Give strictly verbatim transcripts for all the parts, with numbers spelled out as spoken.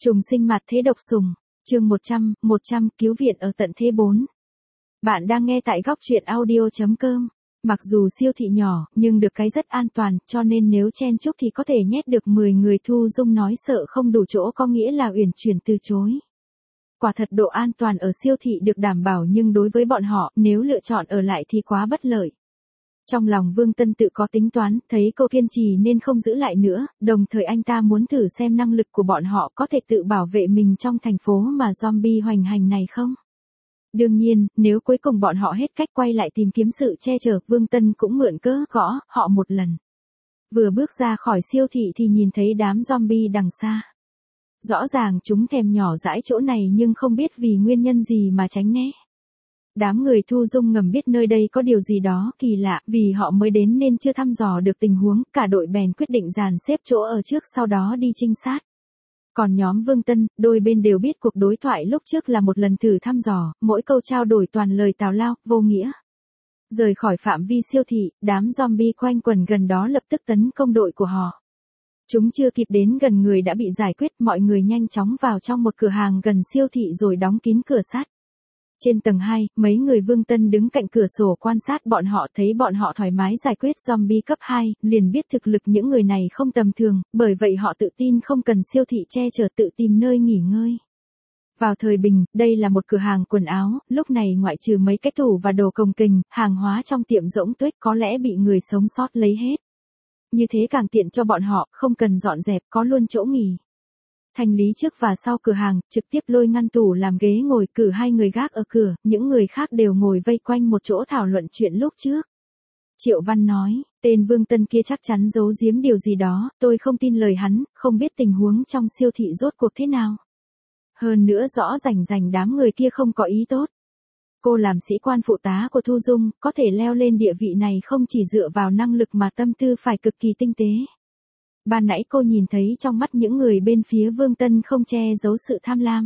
Trùng sinh mặt thế độc sủng, chương một trăm, một trăm cứu viện ở tận thế bốn. Bạn đang nghe tại góc truyện audio.com. Mặc dù siêu thị nhỏ, nhưng được cái rất an toàn, cho nên nếu chen chúc thì có thể nhét được mười người. Thu Dung nói sợ không đủ chỗ có nghĩa là uyển chuyển từ chối. Quả thật độ an toàn ở siêu thị được đảm bảo, nhưng đối với bọn họ, nếu lựa chọn ở lại thì quá bất lợi. Trong lòng Vương Tân tự có tính toán, thấy cô kiên trì nên không giữ lại nữa, đồng thời anh ta muốn thử xem năng lực của bọn họ có thể tự bảo vệ mình trong thành phố mà zombie hoành hành này không. Đương nhiên, nếu cuối cùng bọn họ hết cách quay lại tìm kiếm sự che chở, Vương Tân cũng mượn cớ gõ họ một lần. Vừa bước ra khỏi siêu thị thì nhìn thấy đám zombie đằng xa. Rõ ràng chúng thèm nhỏ dãi chỗ này nhưng không biết vì nguyên nhân gì mà tránh né. Đám người Thu Dung ngầm biết nơi đây có điều gì đó kỳ lạ, vì họ mới đến nên chưa thăm dò được tình huống, cả đội bèn quyết định dàn xếp chỗ ở trước sau đó đi trinh sát. Còn nhóm Vương Tân, đôi bên đều biết cuộc đối thoại lúc trước là một lần thử thăm dò, mỗi câu trao đổi toàn lời tào lao, vô nghĩa. Rời khỏi phạm vi siêu thị, đám zombie quanh quần gần đó lập tức tấn công đội của họ. Chúng chưa kịp đến gần người đã bị giải quyết, mọi người nhanh chóng vào trong một cửa hàng gần siêu thị rồi đóng kín cửa sắt. Trên tầng hai, mấy người Vương Tân đứng cạnh cửa sổ quan sát bọn họ, thấy bọn họ thoải mái giải quyết zombie cấp hai, liền biết thực lực những người này không tầm thường, bởi vậy họ tự tin không cần siêu thị che chở, tự tìm nơi nghỉ ngơi. Vào thời bình, đây là một cửa hàng quần áo, lúc này ngoại trừ mấy cái tủ và đồ cồng kềnh, hàng hóa trong tiệm rỗng tuếch có lẽ bị người sống sót lấy hết. Như thế càng tiện cho bọn họ, không cần dọn dẹp, có luôn chỗ nghỉ. Thanh lý trước và sau cửa hàng, trực tiếp lôi ngăn tủ làm ghế ngồi, cử hai người gác ở cửa, những người khác đều ngồi vây quanh một chỗ thảo luận chuyện lúc trước. Triệu Văn nói, tên Vương Tân kia chắc chắn giấu giếm điều gì đó, tôi không tin lời hắn, không biết tình huống trong siêu thị rốt cuộc thế nào. Hơn nữa rõ rành rành đám người kia không có ý tốt. Cô làm sĩ quan phụ tá của Thu Dung, có thể leo lên địa vị này không chỉ dựa vào năng lực mà tâm tư phải cực kỳ tinh tế. Ban nãy cô nhìn thấy trong mắt những người bên phía Vương Tân không che giấu sự tham lam.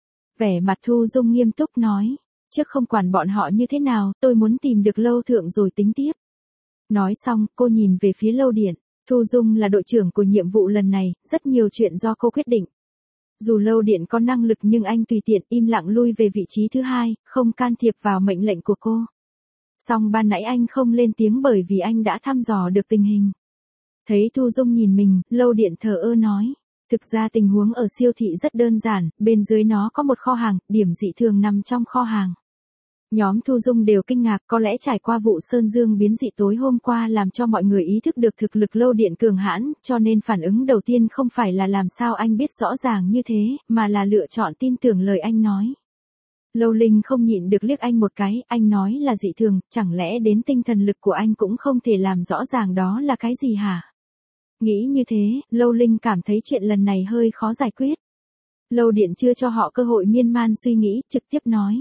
Vẻ mặt Thu Dung nghiêm túc nói, trước không quản bọn họ như thế nào, tôi muốn tìm được Lâu Thượng rồi tính tiếp. Nói xong, cô nhìn về phía Lâu Điện, Thu Dung là đội trưởng của nhiệm vụ lần này, rất nhiều chuyện do cô quyết định. Dù Lâu Điện có năng lực nhưng anh tùy tiện im lặng lui về vị trí thứ hai, không can thiệp vào mệnh lệnh của cô. Song ban nãy anh không lên tiếng bởi vì anh đã thăm dò được tình hình. Thấy Thu Dung nhìn mình, Lâu Điện thờ ơ nói, thực ra tình huống ở siêu thị rất đơn giản, bên dưới nó có một kho hàng, điểm dị thường nằm trong kho hàng. Nhóm Thu Dung đều kinh ngạc, có lẽ trải qua vụ Sơn Dương biến dị tối hôm qua làm cho mọi người ý thức được thực lực Lâu Điện cường hãn, cho nên phản ứng đầu tiên không phải là làm sao anh biết rõ ràng như thế, mà là lựa chọn tin tưởng lời anh nói. Lâu Linh không nhịn được liếc anh một cái, anh nói là dị thường, chẳng lẽ đến tinh thần lực của anh cũng không thể làm rõ ràng đó là cái gì hả? Nghĩ như thế, Lâu Linh cảm thấy chuyện lần này hơi khó giải quyết. Lâu Điện chưa cho họ cơ hội miên man suy nghĩ, trực tiếp nói.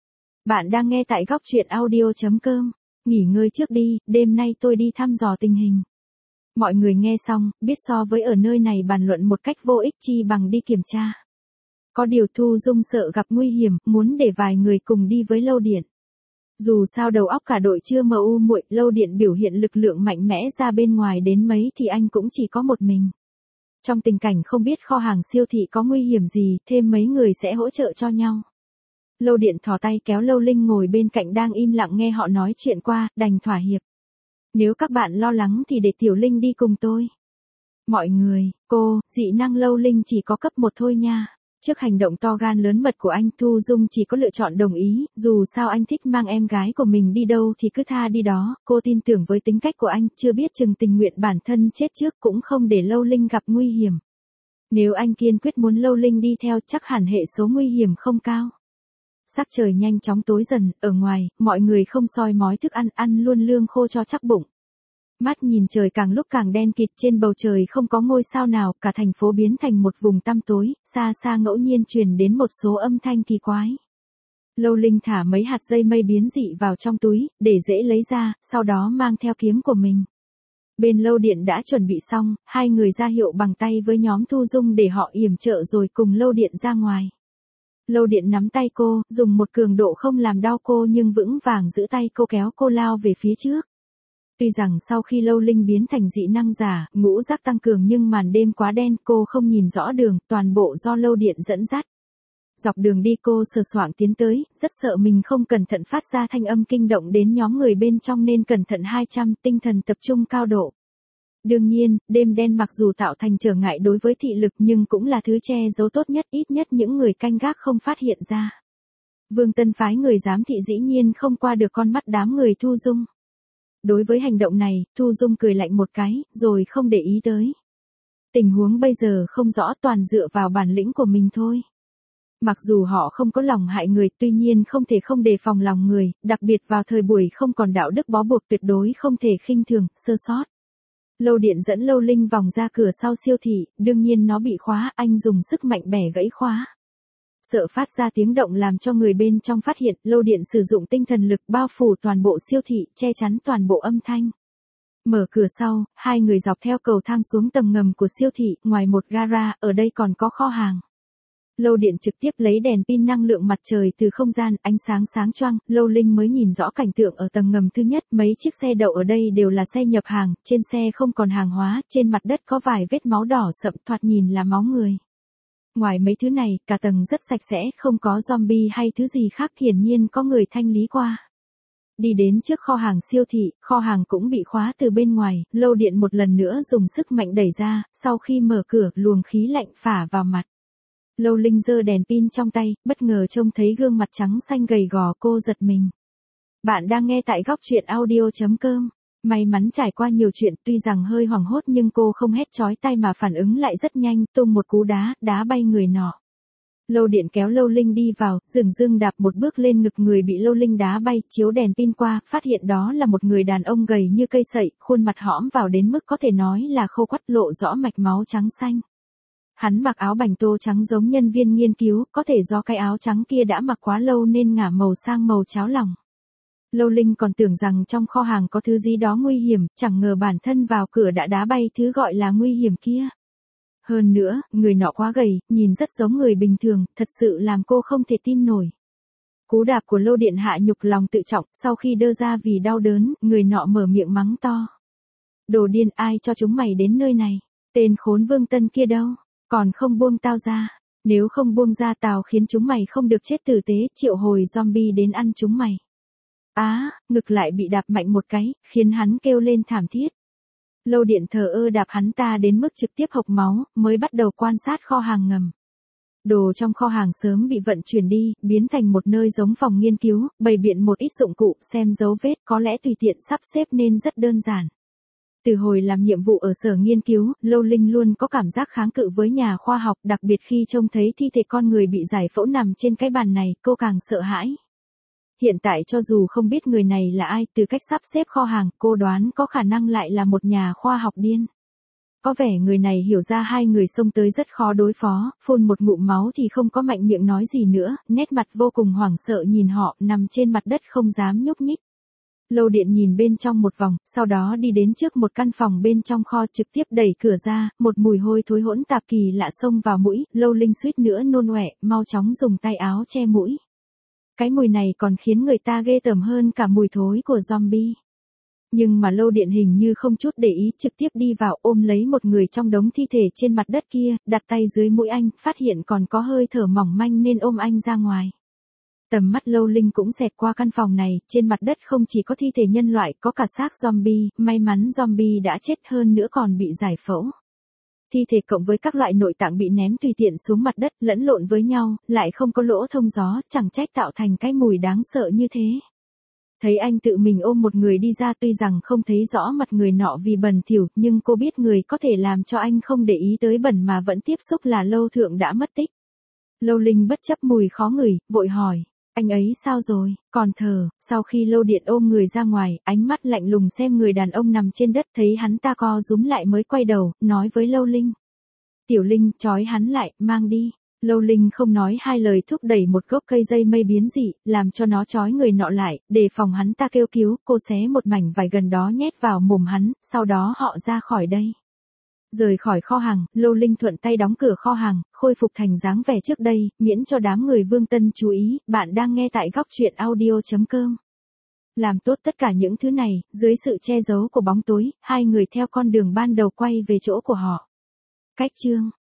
Bạn đang nghe tại góc truyện audio.com, nghỉ ngơi trước đi, đêm nay tôi đi thăm dò tình hình. Mọi người nghe xong, biết so với ở nơi này bàn luận một cách vô ích chi bằng đi kiểm tra. Có điều Thu Dung sợ gặp nguy hiểm, muốn để vài người cùng đi với Lâu Điện. Dù sao đầu óc cả đội chưa mờ u muội, Lâu Điện biểu hiện lực lượng mạnh mẽ ra bên ngoài đến mấy thì anh cũng chỉ có một mình. Trong tình cảnh không biết kho hàng siêu thị có nguy hiểm gì, thêm mấy người sẽ hỗ trợ cho nhau. Lâu Điện thò tay kéo Lâu Linh ngồi bên cạnh đang im lặng nghe họ nói chuyện qua, đành thỏa hiệp. Nếu các bạn lo lắng thì để Tiểu Linh đi cùng tôi. Mọi người, cô, dị năng Lâu Linh chỉ có cấp một thôi nha. Trước hành động to gan lớn mật của anh, Thu Dung chỉ có lựa chọn đồng ý, dù sao anh thích mang em gái của mình đi đâu thì cứ tha đi đó, cô tin tưởng với tính cách của anh, chưa biết chừng tình nguyện bản thân chết trước cũng không để Lâu Linh gặp nguy hiểm. Nếu anh kiên quyết muốn Lâu Linh đi theo chắc hẳn hệ số nguy hiểm không cao. Sắc trời nhanh chóng tối dần, ở ngoài, mọi người không soi mói thức ăn, ăn luôn lương khô cho chắc bụng. Mắt nhìn trời càng lúc càng đen kịt, trên bầu trời không có ngôi sao nào, cả thành phố biến thành một vùng tăm tối, xa xa ngẫu nhiên truyền đến một số âm thanh kỳ quái. Lâu Linh thả mấy hạt dây mây biến dị vào trong túi, để dễ lấy ra, sau đó mang theo kiếm của mình. Bên Lâu Điện đã chuẩn bị xong, hai người ra hiệu bằng tay với nhóm Thu Dung để họ yểm trợ rồi cùng Lâu Điện ra ngoài. Lâu Điện nắm tay cô, dùng một cường độ không làm đau cô nhưng vững vàng giữ tay cô kéo cô lao về phía trước. Tuy rằng sau khi Lâu Linh biến thành dị năng giả, ngũ giác tăng cường nhưng màn đêm quá đen, cô không nhìn rõ đường, toàn bộ do Lâu Điện dẫn dắt. Dọc đường đi cô sờ soạng tiến tới, rất sợ mình không cẩn thận phát ra thanh âm kinh động đến nhóm người bên trong nên cẩn thận hai trăm, tinh thần tập trung cao độ. Đương nhiên, đêm đen mặc dù tạo thành trở ngại đối với thị lực nhưng cũng là thứ che giấu tốt nhất, ít nhất những người canh gác không phát hiện ra. Vương Tân phái người giám thị dĩ nhiên không qua được con mắt đám người Thu Dung. Đối với hành động này, Thu Dung cười lạnh một cái, rồi không để ý tới. Tình huống bây giờ không rõ, toàn dựa vào bản lĩnh của mình thôi. Mặc dù họ không có lòng hại người, tuy nhiên không thể không đề phòng lòng người, đặc biệt vào thời buổi không còn đạo đức bó buộc, tuyệt đối không thể khinh thường, sơ sót. Lâu Điện dẫn Lâu Linh vòng ra cửa sau siêu thị, đương nhiên nó bị khóa, anh dùng sức mạnh bẻ gãy khóa. Sợ phát ra tiếng động làm cho người bên trong phát hiện, Lâu Điện sử dụng tinh thần lực bao phủ toàn bộ siêu thị, che chắn toàn bộ âm thanh. Mở cửa sau, hai người dọc theo cầu thang xuống tầng ngầm của siêu thị, ngoài một gara, ở đây còn có kho hàng. Lâu Điện trực tiếp lấy đèn pin năng lượng mặt trời từ không gian, ánh sáng sáng choang, Lâu Linh mới nhìn rõ cảnh tượng ở tầng ngầm thứ nhất, mấy chiếc xe đậu ở đây đều là xe nhập hàng, trên xe không còn hàng hóa, trên mặt đất có vài vết máu đỏ sậm, thoạt nhìn là máu người. Ngoài mấy thứ này, cả tầng rất sạch sẽ, không có zombie hay thứ gì khác, hiển nhiên có người thanh lý qua. Đi đến trước kho hàng siêu thị, kho hàng cũng bị khóa từ bên ngoài, Lâu Điện một lần nữa dùng sức mạnh đẩy ra, sau khi mở cửa, luồng khí lạnh phả vào mặt. Lâu Linh giơ đèn pin trong tay, bất ngờ trông thấy gương mặt trắng xanh gầy gò, cô giật mình. Bạn đang nghe tại góc truyện audio chấm com. May mắn trải qua nhiều chuyện, tuy rằng hơi hoảng hốt nhưng cô không hét chói tai mà phản ứng lại rất nhanh, tung một cú đá, đá bay người nọ. Lâu Điện kéo Lâu Linh đi vào, dừng dưng đạp một bước lên ngực người bị Lâu Linh đá bay, chiếu đèn pin qua, phát hiện đó là một người đàn ông gầy như cây sậy, khuôn mặt hõm vào đến mức có thể nói là khô quắt, lộ rõ mạch máu trắng xanh. Hắn mặc áo bành tô trắng giống nhân viên nghiên cứu, có thể do cái áo trắng kia đã mặc quá lâu nên ngả màu sang màu cháo lòng. Lâu Linh còn tưởng rằng trong kho hàng có thứ gì đó nguy hiểm, chẳng ngờ bản thân vào cửa đã đá bay thứ gọi là nguy hiểm kia. Hơn nữa, người nọ quá gầy, nhìn rất giống người bình thường, thật sự làm cô không thể tin nổi. Cú đạp của Lâu Điện hạ nhục lòng tự trọng, sau khi đơ ra vì đau đớn, người nọ mở miệng mắng to. Đồ điên, ai cho chúng mày đến nơi này? Tên khốn Vương Tân kia đâu? Còn không buông tao ra. Nếu không buông ra tao khiến chúng mày không được chết tử tế, triệu hồi zombie đến ăn chúng mày. Á, à, ngực lại bị đạp mạnh một cái, khiến hắn kêu lên thảm thiết. Lâu Điện thờ ơ đạp hắn ta đến mức trực tiếp hộc máu, mới bắt đầu quan sát kho hàng ngầm. Đồ trong kho hàng sớm bị vận chuyển đi, biến thành một nơi giống phòng nghiên cứu, bày biện một ít dụng cụ, xem dấu vết, có lẽ tùy tiện sắp xếp nên rất đơn giản. Từ hồi làm nhiệm vụ ở sở nghiên cứu, Lâu Linh luôn có cảm giác kháng cự với nhà khoa học, đặc biệt khi trông thấy thi thể con người bị giải phẫu nằm trên cái bàn này, cô càng sợ hãi. Hiện tại cho dù không biết người này là ai, từ cách sắp xếp kho hàng, cô đoán có khả năng lại là một nhà khoa học điên. Có vẻ người này hiểu ra hai người xông tới rất khó đối phó, phun một ngụm máu thì không có mạnh miệng nói gì nữa, nét mặt vô cùng hoảng sợ nhìn họ, nằm trên mặt đất không dám nhúc nhích. Lâu Điện nhìn bên trong một vòng, sau đó đi đến trước một căn phòng bên trong kho, trực tiếp đẩy cửa ra, một mùi hôi thối hỗn tạp kỳ lạ xông vào mũi, Lâu Linh suýt nữa nôn ọe, mau chóng dùng tay áo che mũi. Cái mùi này còn khiến người ta ghê tởm hơn cả mùi thối của zombie. Nhưng mà Lâu Điện hình như không chút để ý, trực tiếp đi vào ôm lấy một người trong đống thi thể trên mặt đất kia, đặt tay dưới mũi anh, phát hiện còn có hơi thở mỏng manh nên ôm anh ra ngoài. Tầm mắt Lâu Linh cũng xẹt qua căn phòng này, trên mặt đất không chỉ có thi thể nhân loại, có cả xác zombie, may mắn zombie đã chết, hơn nữa còn bị giải phẫu. Thi thể cộng với các loại nội tạng bị ném tùy tiện xuống mặt đất, lẫn lộn với nhau, lại không có lỗ thông gió, chẳng trách tạo thành cái mùi đáng sợ như thế. Thấy anh tự mình ôm một người đi ra, tuy rằng không thấy rõ mặt người nọ vì bẩn thỉu, nhưng cô biết người có thể làm cho anh không để ý tới bẩn mà vẫn tiếp xúc là Lâu Thượng đã mất tích. Lâu Linh bất chấp mùi khó ngửi, vội hỏi, anh ấy sao rồi, còn thở. Sau khi Lâu Điện ôm người ra ngoài, ánh mắt lạnh lùng xem người đàn ông nằm trên đất, thấy hắn ta co rúm lại mới quay đầu, nói với Lâu Linh. Tiểu Linh, trói hắn lại, mang đi. Lâu Linh không nói hai lời, thúc đẩy một gốc cây dây mây biến dị, làm cho nó trói người nọ lại, để phòng hắn ta kêu cứu, cô xé một mảnh vải gần đó nhét vào mồm hắn, sau đó họ ra khỏi đây. Rời khỏi kho hàng, Lâu Linh thuận tay đóng cửa kho hàng, khôi phục thành dáng vẻ trước đây, miễn cho đám người Vương Tân chú ý. Bạn đang nghe tại góc truyện audio chấm com. Làm tốt tất cả những thứ này, dưới sự che giấu của bóng tối, hai người theo con đường ban đầu quay về chỗ của họ. Cách chương